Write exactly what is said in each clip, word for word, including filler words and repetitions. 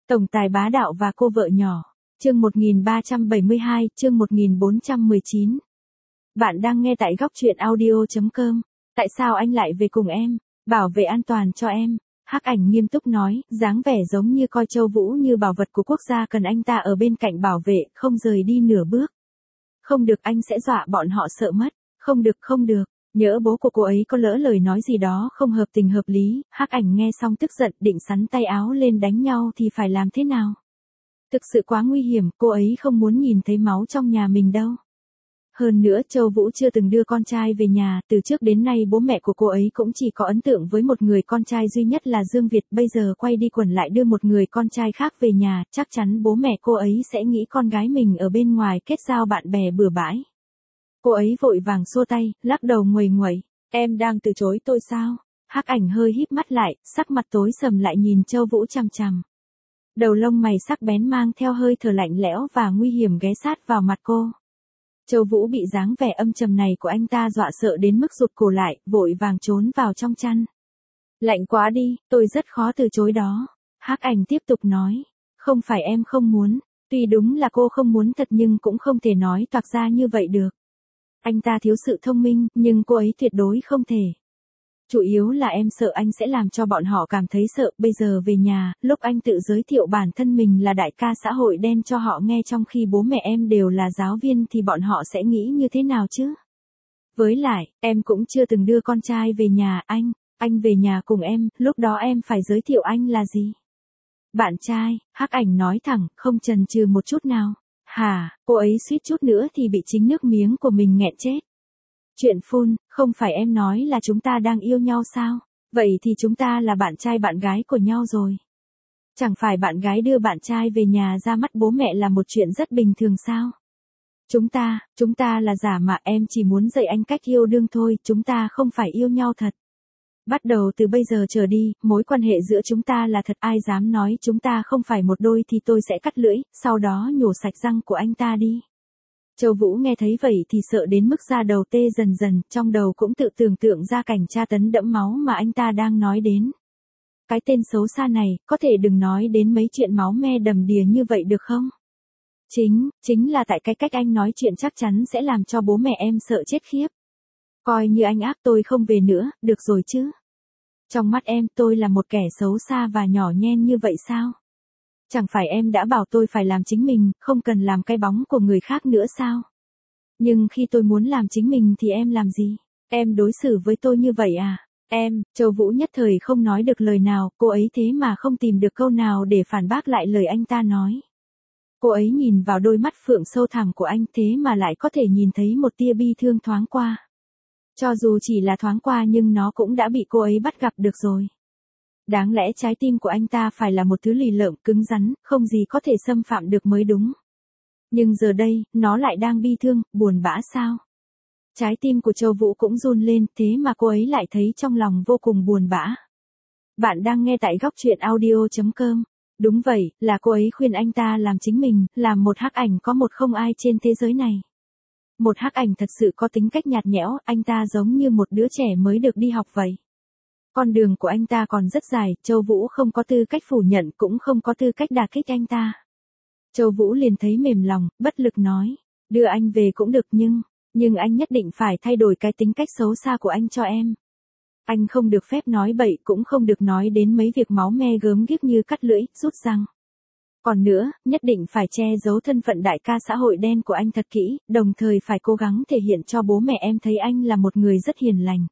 Tổng tài bá đạo và cô vợ nhỏ. Chương một nghìn ba trăm bảy mươi hai, chương một nghìn bốn trăm mười chín. Bạn đang nghe tại góc truyện audio chấm com. Tại sao anh lại về cùng em? Bảo vệ an toàn cho em. Hắc Ảnh nghiêm túc nói, dáng vẻ giống như coi Châu Vũ như bảo vật của quốc gia, cần anh ta ở bên cạnh bảo vệ, không rời đi nửa bước. Không được, anh sẽ dọa bọn họ sợ mất. Không được, không được. Nhỡ bố của cô ấy có lỡ lời nói gì đó không hợp tình hợp lý. Hắc Ảnh nghe xong tức giận, định sắn tay áo lên đánh nhau thì phải làm thế nào? Thực sự quá nguy hiểm, cô ấy không muốn nhìn thấy máu trong nhà mình đâu. Hơn nữa Châu Vũ chưa từng đưa con trai về nhà, từ trước đến nay bố mẹ của cô ấy cũng chỉ có ấn tượng với một người con trai duy nhất là Dương Việt, bây giờ quay đi quẩn lại đưa một người con trai khác về nhà, chắc chắn bố mẹ cô ấy sẽ nghĩ con gái mình ở bên ngoài kết giao bạn bè bừa bãi. Cô ấy vội vàng xua tay, lắc đầu nguầy nguẩy, em đang từ chối tôi sao? Hắc Ảnh hơi híp mắt lại, sắc mặt tối sầm lại nhìn Châu Vũ chằm chằm. Đầu lông mày sắc bén mang theo hơi thở lạnh lẽo và nguy hiểm ghé sát vào mặt cô. Châu Vũ bị dáng vẻ âm trầm này của anh ta dọa sợ đến mức rụt cổ lại, vội vàng trốn vào trong chăn. Lạnh quá đi, tôi rất khó từ chối đó. Hắc Ảnh tiếp tục nói, không phải em không muốn, tuy đúng là cô không muốn thật nhưng cũng không thể nói toạc ra như vậy được. Anh ta thiếu sự thông minh, nhưng cô ấy tuyệt đối không thể. Chủ yếu là em sợ anh sẽ làm cho bọn họ cảm thấy sợ, bây giờ về nhà, lúc anh tự giới thiệu bản thân mình là đại ca xã hội đen cho họ nghe trong khi bố mẹ em đều là giáo viên thì bọn họ sẽ nghĩ như thế nào chứ? Với lại, em cũng chưa từng đưa con trai về nhà, anh, anh về nhà cùng em, lúc đó em phải giới thiệu anh là gì? Bạn trai. Hắc Ảnh nói thẳng, không chần chừ một chút nào. Hả, cô ấy suýt chút nữa thì bị chính nước miếng của mình nghẹn chết. Chuyện phun, không phải em nói là chúng ta đang yêu nhau sao? Vậy thì chúng ta là bạn trai bạn gái của nhau rồi. Chẳng phải bạn gái đưa bạn trai về nhà ra mắt bố mẹ là một chuyện rất bình thường sao? Chúng ta, chúng ta là giả mà, em chỉ muốn dạy anh cách yêu đương thôi, chúng ta không phải yêu nhau thật. Bắt đầu từ bây giờ trở đi, mối quan hệ giữa chúng ta là thật, ai dám nói chúng ta không phải một đôi thì tôi sẽ cắt lưỡi, sau đó nhổ sạch răng của anh ta đi. Châu Vũ nghe thấy vậy thì sợ đến mức da đầu tê dần dần, trong đầu cũng tự tưởng tượng ra cảnh tra tấn đẫm máu mà anh ta đang nói đến. Cái tên xấu xa này, có thể đừng nói đến mấy chuyện máu me đầm đìa như vậy được không? Chính, chính là tại cái cách anh nói chuyện chắc chắn sẽ làm cho bố mẹ em sợ chết khiếp. Coi như anh ác tôi không về nữa, được rồi chứ? Trong mắt em tôi là một kẻ xấu xa và nhỏ nhen như vậy sao? Chẳng phải em đã bảo tôi phải làm chính mình, không cần làm cái bóng của người khác nữa sao? Nhưng khi tôi muốn làm chính mình thì em làm gì? Em đối xử với tôi như vậy à? Em, Châu Vũ nhất thời không nói được lời nào, cô ấy thế mà không tìm được câu nào để phản bác lại lời anh ta nói. Cô ấy nhìn vào đôi mắt phượng sâu thẳm của anh thế mà lại có thể nhìn thấy một tia bi thương thoáng qua. Cho dù chỉ là thoáng qua nhưng nó cũng đã bị cô ấy bắt gặp được rồi. Đáng lẽ trái tim của anh ta phải là một thứ lì lợm cứng rắn, không gì có thể xâm phạm được mới đúng. Nhưng giờ đây, nó lại đang bi thương, buồn bã sao? Trái tim của Châu Vũ cũng run lên, thế mà cô ấy lại thấy trong lòng vô cùng buồn bã. Bạn đang nghe tại góc truyện audio chấm com. Đúng vậy, là cô ấy khuyên anh ta làm chính mình, làm một Hắc Ảnh có một không ai trên thế giới này. Một Hắc Ảnh thật sự có tính cách nhạt nhẽo, anh ta giống như một đứa trẻ mới được đi học vậy. Con đường của anh ta còn rất dài, Châu Vũ không có tư cách phủ nhận cũng không có tư cách đả kích anh ta. Châu Vũ liền thấy mềm lòng, bất lực nói, đưa anh về cũng được nhưng, nhưng anh nhất định phải thay đổi cái tính cách xấu xa của anh cho em. Anh không được phép nói bậy cũng không được nói đến mấy việc máu me gớm ghiếc như cắt lưỡi, rút răng. Còn nữa, nhất định phải che giấu thân phận đại ca xã hội đen của anh thật kỹ, đồng thời phải cố gắng thể hiện cho bố mẹ em thấy anh là một người rất hiền lành.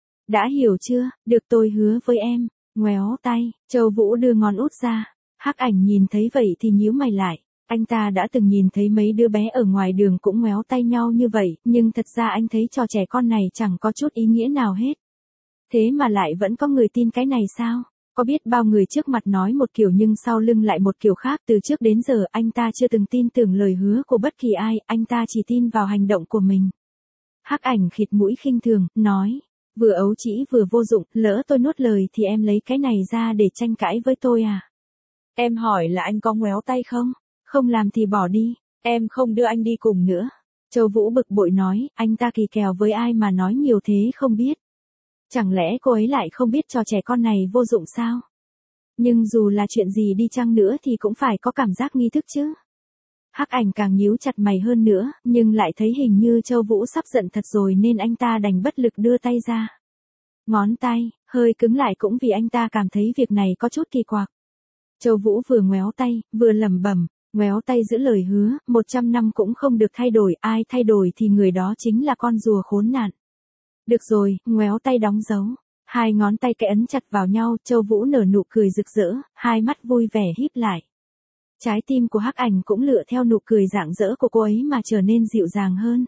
Đã hiểu chưa, được tôi hứa với em. Ngoéo tay, Châu Vũ đưa ngón út ra. Hắc Ảnh nhìn thấy vậy thì nhíu mày lại. Anh ta đã từng nhìn thấy mấy đứa bé ở ngoài đường cũng ngoéo tay nhau như vậy, nhưng thật ra anh thấy trò trẻ con này chẳng có chút ý nghĩa nào hết. Thế mà lại vẫn có người tin cái này sao? Có biết bao người trước mặt nói một kiểu nhưng sau lưng lại một kiểu khác, từ trước đến giờ anh ta chưa từng tin tưởng lời hứa của bất kỳ ai, anh ta chỉ tin vào hành động của mình. Hắc Ảnh khịt mũi khinh thường, nói. Vừa ấu trĩ vừa vô dụng, lỡ tôi nuốt lời thì em lấy cái này ra để tranh cãi với tôi à? Em hỏi là anh có ngoéo tay không? Không làm thì bỏ đi, em không đưa anh đi cùng nữa. Châu Vũ bực bội nói, anh ta kỳ kèo với ai mà nói nhiều thế không biết. Chẳng lẽ cô ấy lại không biết trò trẻ con này vô dụng sao? Nhưng dù là chuyện gì đi chăng nữa thì cũng phải có cảm giác nghi thức chứ. Hắc Ảnh càng nhíu chặt mày hơn nữa, nhưng lại thấy hình như Châu Vũ sắp giận thật rồi nên anh ta đành bất lực đưa tay ra. Ngón tay, hơi cứng lại cũng vì anh ta cảm thấy việc này có chút kỳ quặc. Châu Vũ vừa ngoéo tay, vừa lẩm bẩm, ngoéo tay giữ lời hứa, một trăm năm cũng không được thay đổi, ai thay đổi thì người đó chính là con rùa khốn nạn. Được rồi, ngoéo tay đóng dấu. Hai ngón tay kẽ ấn chặt vào nhau, Châu Vũ nở nụ cười rực rỡ, hai mắt vui vẻ híp lại. Trái tim của Hắc Ảnh cũng lựa theo nụ cười rạng rỡ của cô ấy mà trở nên dịu dàng hơn.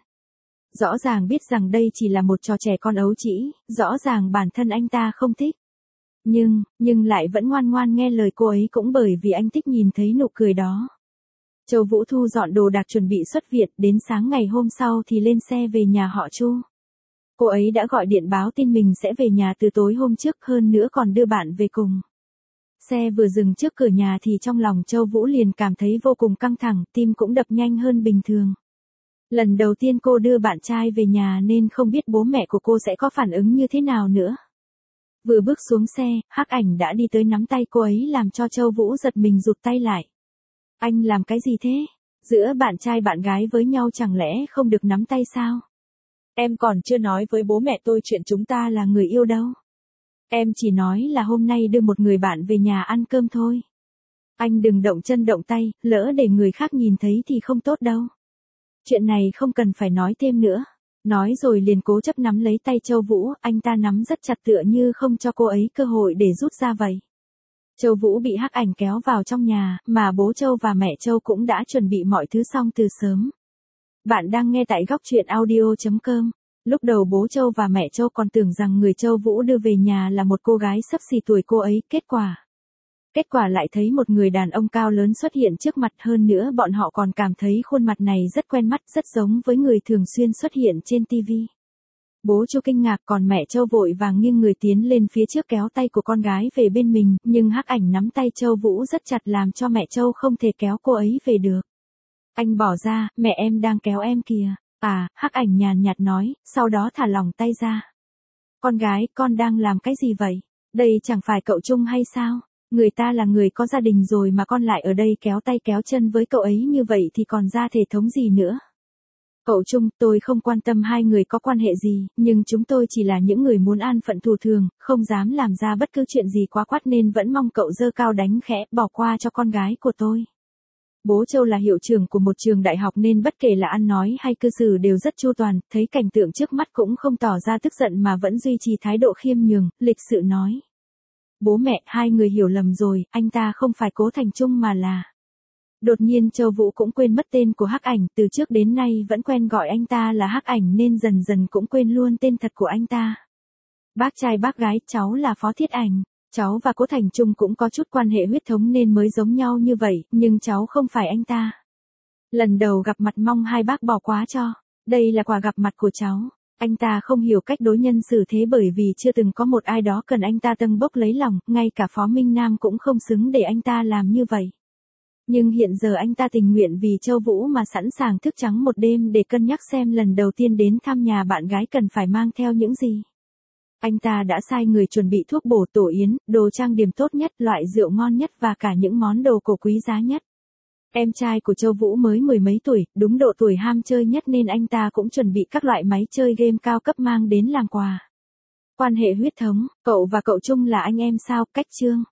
Rõ ràng biết rằng đây chỉ là một trò trẻ con ấu trĩ, rõ ràng bản thân anh ta không thích. Nhưng, nhưng lại vẫn ngoan ngoan nghe lời cô ấy cũng bởi vì anh thích nhìn thấy nụ cười đó. Châu Vũ thu dọn đồ đạc chuẩn bị xuất viện, đến sáng ngày hôm sau thì lên xe về nhà họ Chu. Cô ấy đã gọi điện báo tin mình sẽ về nhà từ tối hôm trước, hơn nữa còn đưa bạn về cùng. Xe vừa dừng trước cửa nhà thì trong lòng Châu Vũ liền cảm thấy vô cùng căng thẳng, tim cũng đập nhanh hơn bình thường. Lần đầu tiên cô đưa bạn trai về nhà nên không biết bố mẹ của cô sẽ có phản ứng như thế nào nữa. Vừa bước xuống xe, Hắc Ảnh đã đi tới nắm tay cô ấy làm cho Châu Vũ giật mình rụt tay lại. Anh làm cái gì thế? Giữa bạn trai bạn gái với nhau chẳng lẽ không được nắm tay sao? Em còn chưa nói với bố mẹ tôi chuyện chúng ta là người yêu đâu. Em chỉ nói là hôm nay đưa một người bạn về nhà ăn cơm thôi. Anh đừng động chân động tay, lỡ để người khác nhìn thấy thì không tốt đâu. Chuyện này không cần phải nói thêm nữa. Nói rồi liền cố chấp nắm lấy tay Châu Vũ, anh ta nắm rất chặt tựa như không cho cô ấy cơ hội để rút ra vậy. Châu Vũ bị Hắc Ảnh kéo vào trong nhà, mà bố Châu và mẹ Châu cũng đã chuẩn bị mọi thứ xong từ sớm. Bạn đang nghe tại góc truyện audio chấm com. Lúc đầu bố Châu và mẹ Châu còn tưởng rằng người Châu Vũ đưa về nhà là một cô gái xấp xì tuổi cô ấy, kết quả. Kết quả lại thấy một người đàn ông cao lớn xuất hiện trước mặt, hơn nữa bọn họ còn cảm thấy khuôn mặt này rất quen mắt, rất giống với người thường xuyên xuất hiện trên ti vi. Bố Chu kinh ngạc, còn mẹ Châu vội vàng nghiêng người tiến lên phía trước kéo tay của con gái về bên mình, nhưng Hắc Ảnh nắm tay Châu Vũ rất chặt làm cho mẹ Châu không thể kéo cô ấy về được. Anh bỏ ra, mẹ em đang kéo em kìa. À, Hắc Ảnh nhàn nhạt nói, sau đó thả lỏng tay ra. Con gái, con đang làm cái gì vậy? Đây chẳng phải cậu Trung hay sao? Người ta là người có gia đình rồi mà con lại ở đây kéo tay kéo chân với cậu ấy như vậy thì còn ra thể thống gì nữa? Cậu Trung, tôi không quan tâm hai người có quan hệ gì, nhưng chúng tôi chỉ là những người muốn an phận thủ thường, không dám làm ra bất cứ chuyện gì quá quát nên vẫn mong cậu giơ cao đánh khẽ, bỏ qua cho con gái của tôi. Bố Châu là hiệu trưởng của một trường đại học nên bất kể là ăn nói hay cư xử đều rất chu toàn, thấy cảnh tượng trước mắt cũng không tỏ ra tức giận mà vẫn duy trì thái độ khiêm nhường, lịch sự nói. Bố mẹ, hai người hiểu lầm rồi, anh ta không phải Cố Thành Trung mà là... Đột nhiên Châu Vũ cũng quên mất tên của Hắc Ảnh, từ trước đến nay vẫn quen gọi anh ta là Hắc Ảnh nên dần dần cũng quên luôn tên thật của anh ta. Bác trai bác gái, cháu là Phó Thiết Ảnh. Cháu và Cố Thành Trung cũng có chút quan hệ huyết thống nên mới giống nhau như vậy, nhưng cháu không phải anh ta. Lần đầu gặp mặt mong hai bác bỏ quá cho. Đây là quà gặp mặt của cháu. Anh ta không hiểu cách đối nhân xử thế bởi vì chưa từng có một ai đó cần anh ta tâng bốc lấy lòng, ngay cả Phó Minh Nam cũng không xứng để anh ta làm như vậy. Nhưng hiện giờ anh ta tình nguyện vì Châu Vũ mà sẵn sàng thức trắng một đêm để cân nhắc xem lần đầu tiên đến thăm nhà bạn gái cần phải mang theo những gì. Anh ta đã sai người chuẩn bị thuốc bổ, tổ yến, đồ trang điểm tốt nhất, loại rượu ngon nhất và cả những món đồ cổ quý giá nhất. Em trai của Châu Vũ mới mười mấy tuổi, đúng độ tuổi ham chơi nhất nên anh ta cũng chuẩn bị các loại máy chơi game cao cấp mang đến làm quà. Quan hệ huyết thống, cậu và cậu Trung là anh em sao? Cách chương.